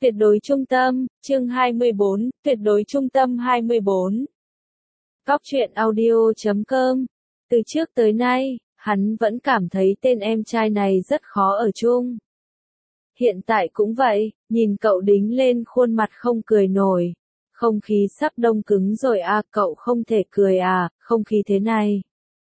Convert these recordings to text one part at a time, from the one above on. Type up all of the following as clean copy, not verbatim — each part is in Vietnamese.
Tuyệt đối trung tâm, chương 24, tuyệt đối trung tâm 24. Cóc truyện audio.com. Từ trước tới nay, hắn vẫn cảm thấy tên em trai này rất khó ở chung. Hiện tại cũng vậy, nhìn cậu đính lên khuôn mặt không cười nổi. Không khí sắp đông cứng rồi à, cậu không thể cười à, không khí thế này.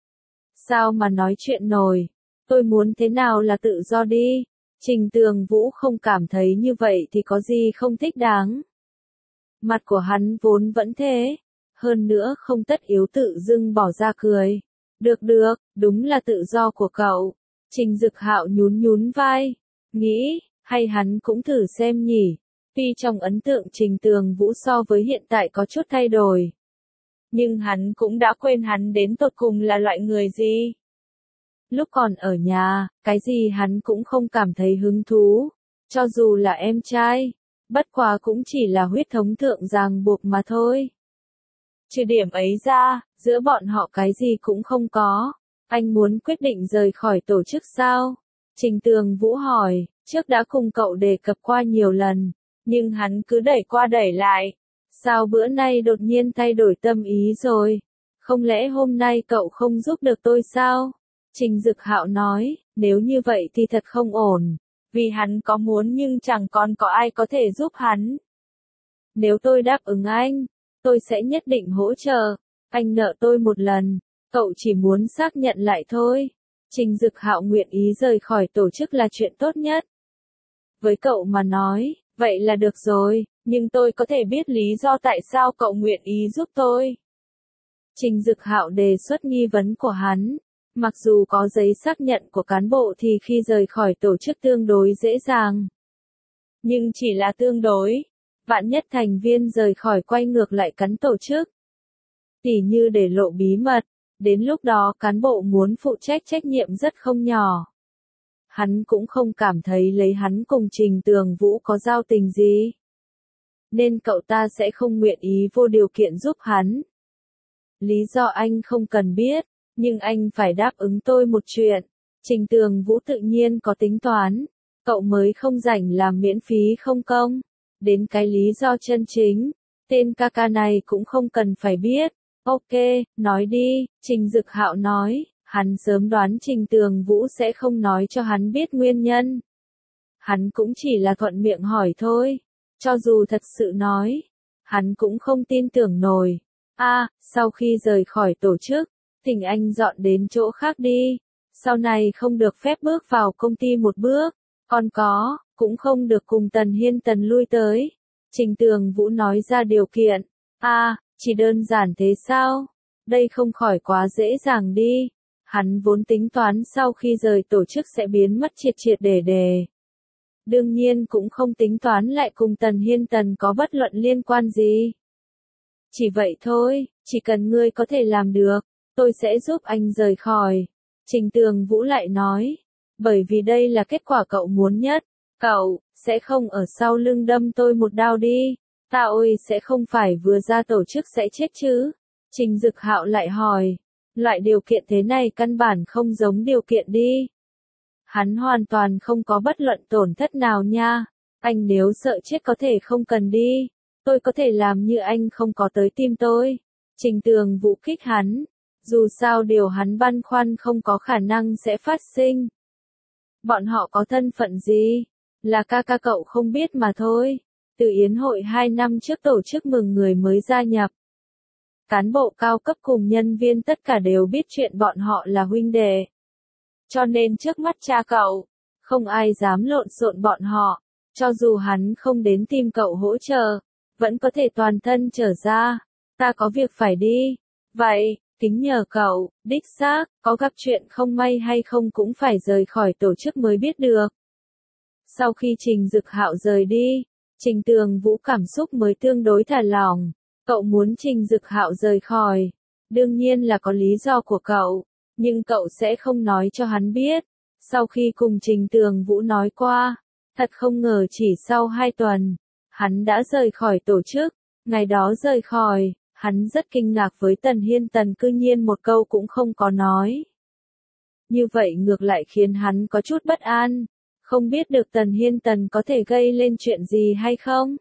Sao mà nói chuyện nổi, tôi muốn thế nào là tự do đi. Trình Tường Vũ không cảm thấy như vậy thì có gì không thích đáng. Mặt của hắn vốn vẫn thế, hơn nữa không tất yếu tự dưng bỏ ra cười. Được, đúng là tự do của cậu. Trình Dực Hạo nhún nhún vai, nghĩ, hay hắn cũng thử xem nhỉ. Tuy trong ấn tượng Trình Tường Vũ so với hiện tại có chút thay đổi, nhưng hắn cũng đã quên hắn đến tột cùng là loại người gì. Lúc còn ở nhà, cái gì hắn cũng không cảm thấy hứng thú, cho dù là em trai, bất quá cũng chỉ là huyết thống thượng ràng buộc mà thôi. Trừ điểm ấy ra, giữa bọn họ cái gì cũng không có. Anh muốn quyết định rời khỏi tổ chức sao? Trình Tường Vũ hỏi, trước đã cùng cậu đề cập qua nhiều lần, nhưng hắn cứ đẩy qua đẩy lại. Sao bữa nay đột nhiên thay đổi tâm ý rồi? Không lẽ hôm nay cậu không giúp được tôi sao? Trình Dực Hạo nói, nếu như vậy thì thật không ổn, vì hắn có muốn nhưng chẳng còn có ai có thể giúp hắn. Nếu tôi đáp ứng anh, tôi sẽ nhất định hỗ trợ, anh nợ tôi một lần, cậu chỉ muốn xác nhận lại thôi. Trình Dực Hạo nguyện ý rời khỏi tổ chức là chuyện tốt nhất. Với cậu mà nói, vậy là được rồi, nhưng tôi có thể biết lý do tại sao cậu nguyện ý giúp tôi. Trình Dực Hạo đề xuất nghi vấn của hắn. Mặc dù có giấy xác nhận của cán bộ thì khi rời khỏi tổ chức tương đối dễ dàng. Nhưng chỉ là tương đối. Vạn nhất thành viên rời khỏi quay ngược lại cắn tổ chức. Tỉ như để lộ bí mật, đến lúc đó cán bộ muốn phụ trách trách nhiệm rất không nhỏ. Hắn cũng không cảm thấy lấy hắn cùng Trình Tường Vũ có giao tình gì. Nên cậu ta sẽ không nguyện ý vô điều kiện giúp hắn. Lý do anh không cần biết. Nhưng anh phải đáp ứng tôi một chuyện. Trình Tường Vũ tự nhiên có tính toán. Cậu mới không rảnh làm miễn phí không công. Đến cái lý do chân chính. Tên ca ca này cũng không cần phải biết. Ok, nói đi, Trình Dực Hạo nói. Hắn sớm đoán Trình Tường Vũ sẽ không nói cho hắn biết nguyên nhân. Hắn cũng chỉ là thuận miệng hỏi thôi. Cho dù thật sự nói, hắn cũng không tin tưởng nổi. Sau khi rời khỏi tổ chức, thỉnh anh dọn đến chỗ khác đi. Sau này không được phép bước vào công ty một bước. Còn cũng không được cùng Tần Hiên Tần lui tới. Trình Tường Vũ nói ra điều kiện. Chỉ đơn giản thế sao? Đây không khỏi quá dễ dàng đi. Hắn vốn tính toán sau khi rời tổ chức sẽ biến mất triệt triệt để để. Đương nhiên cũng không tính toán lại cùng Tần Hiên Tần có bất luận liên quan gì. Chỉ vậy thôi, chỉ cần ngươi có thể làm được, tôi sẽ giúp anh rời khỏi. Trình Tường Vũ lại nói, bởi vì đây là kết quả cậu muốn nhất, cậu sẽ không ở sau lưng đâm tôi một đao đi. Ôi sẽ không phải vừa ra tổ chức sẽ chết chứ? Trình Dực Hạo lại hỏi, loại điều kiện thế này căn bản không giống điều kiện đi. Hắn hoàn toàn không có bất luận tổn thất nào nha. Anh nếu sợ chết có thể không cần đi. Tôi có thể làm như anh không có tới tim tôi. Trình Tường Vũ kích hắn. Dù sao điều hắn băn khoăn không có khả năng sẽ phát sinh. Bọn họ có thân phận gì? Là ca ca cậu không biết mà thôi. Từ yến hội 2 năm trước tổ chức mừng người mới gia nhập. Cán bộ cao cấp cùng nhân viên tất cả đều biết chuyện bọn họ là huynh đệ. Cho nên trước mắt cha cậu, không ai dám lộn xộn bọn họ. Cho dù hắn không đến tìm cậu hỗ trợ, vẫn có thể toàn thân trở ra. Ta có việc phải đi. Vậy, kính nhờ cậu, đích xác, có gặp chuyện không may hay không cũng phải rời khỏi tổ chức mới biết được. Sau khi Trình Dực Hạo rời đi, Trình Tường Vũ cảm xúc mới tương đối thả lỏng. Cậu muốn Trình Dực Hạo rời khỏi. Đương nhiên là có lý do của cậu, nhưng cậu sẽ không nói cho hắn biết. Sau khi cùng Trình Tường Vũ nói qua, thật không ngờ chỉ sau 2 tuần, hắn đã rời khỏi tổ chức. Ngày đó rời khỏi, hắn rất kinh ngạc với Tần Hiên Tần cư nhiên một câu cũng không có nói. Như vậy ngược lại khiến hắn có chút bất an. không biết được Tần Hiên Tần có thể gây lên chuyện gì hay không.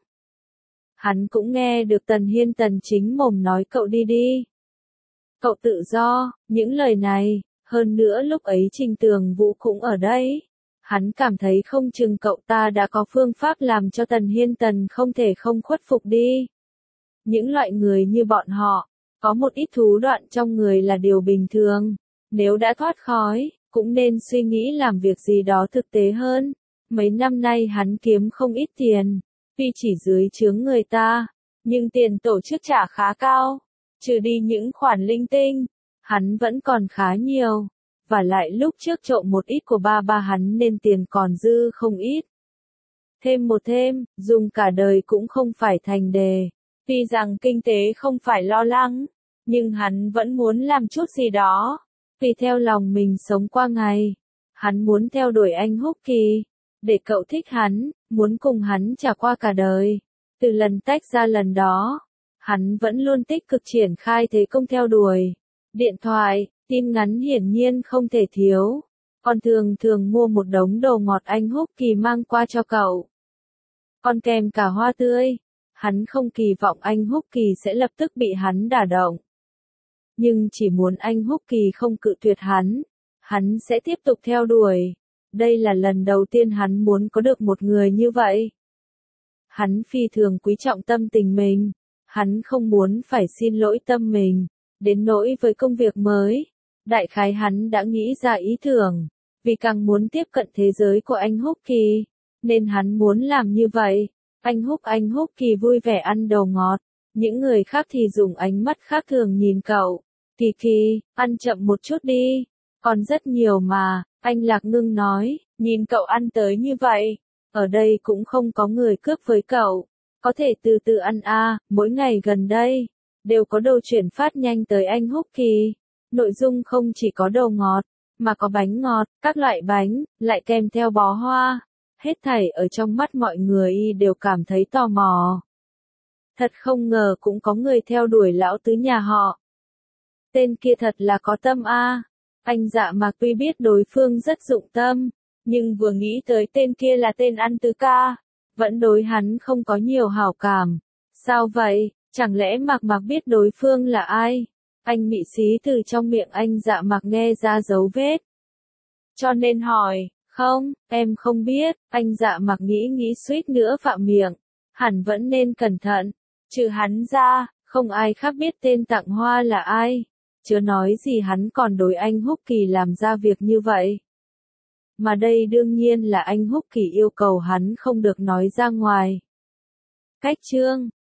Hắn cũng nghe được Tần Hiên Tần chính mồm nói cậu đi đi. Cậu tự do, những lời này, hơn nữa lúc ấy Trình Tường Vũ cũng ở đây. Hắn cảm thấy không chừng cậu ta đã có phương pháp làm cho Tần Hiên Tần không thể không khuất phục đi. Những loại người như bọn họ, có một ít thú đoạn trong người là điều bình thường. Nếu đã thoát khói, cũng nên suy nghĩ làm việc gì đó thực tế hơn. Mấy năm nay hắn kiếm không ít tiền, tuy chỉ dưới chướng người ta, nhưng tiền tổ chức trả khá cao. Trừ đi những khoản linh tinh, hắn vẫn còn khá nhiều. Và lại lúc trước trộm một ít của ba ba hắn nên tiền còn dư không ít. Thêm một thêm, dùng cả đời cũng không phải thành đề. Tuy rằng kinh tế không phải lo lắng, nhưng hắn vẫn muốn làm chút gì đó. Vì theo lòng mình sống qua ngày. Hắn muốn theo đuổi anh Húc Kỳ. Để cậu thích hắn, muốn cùng hắn trả qua cả đời. Từ lần tách ra lần đó, hắn vẫn luôn tích cực triển khai thế công theo đuổi. Điện thoại, tin ngắn hiển nhiên không thể thiếu. Còn thường mua một đống đồ ngọt anh Húc Kỳ mang qua cho cậu. Còn kèm cả hoa tươi. Hắn không kỳ vọng anh Húc Kỳ sẽ lập tức bị hắn đả động. Nhưng chỉ muốn anh Húc Kỳ không cự tuyệt hắn sẽ tiếp tục theo đuổi. Đây là lần đầu tiên hắn muốn có được một người như vậy. Hắn phi thường quý trọng tâm tình mình. Hắn không muốn phải xin lỗi tâm mình. Đến nỗi với công việc mới, đại khái hắn đã nghĩ ra ý tưởng. Vì càng muốn tiếp cận thế giới của anh Húc Kỳ, nên hắn muốn làm như vậy. Anh Húc Kỳ vui vẻ ăn đồ ngọt. Những người khác thì dùng ánh mắt khác thường nhìn cậu. Kỳ Kỳ, ăn chậm một chút đi. Còn rất nhiều mà, anh Lạc Ngưng nói, nhìn cậu ăn tới như vậy. Ở đây cũng không có người cướp với cậu. Có thể từ từ ăn à, mỗi ngày gần đây, đều có đồ chuyển phát nhanh tới anh Húc Kỳ. Nội dung không chỉ có đồ ngọt, mà có bánh ngọt, các loại bánh, lại kèm theo bó hoa. Hết thảy ở trong mắt mọi người đều cảm thấy tò mò. Thật không ngờ cũng có người theo đuổi lão tứ nhà họ. Tên kia thật là có tâm a. Anh Dạ Mạc tuy biết đối phương rất dụng tâm, nhưng vừa nghĩ tới tên kia là tên ăn tứ ca, vẫn đối hắn không có nhiều hảo cảm. Sao vậy, chẳng lẽ Mạc biết đối phương là ai? Anh mị xí từ trong miệng anh Dạ Mạc nghe ra dấu vết. Cho nên hỏi, không, em không biết, anh Dạ Mạc nghĩ suýt nữa phạm miệng. Hẳn vẫn nên cẩn thận, trừ hắn ra, không ai khác biết tên tặng hoa là ai. Chớ nói gì hắn còn đối anh Húc Kỳ làm ra việc như vậy. Mà đây đương nhiên là anh Húc Kỳ yêu cầu hắn không được nói ra ngoài. Cách chương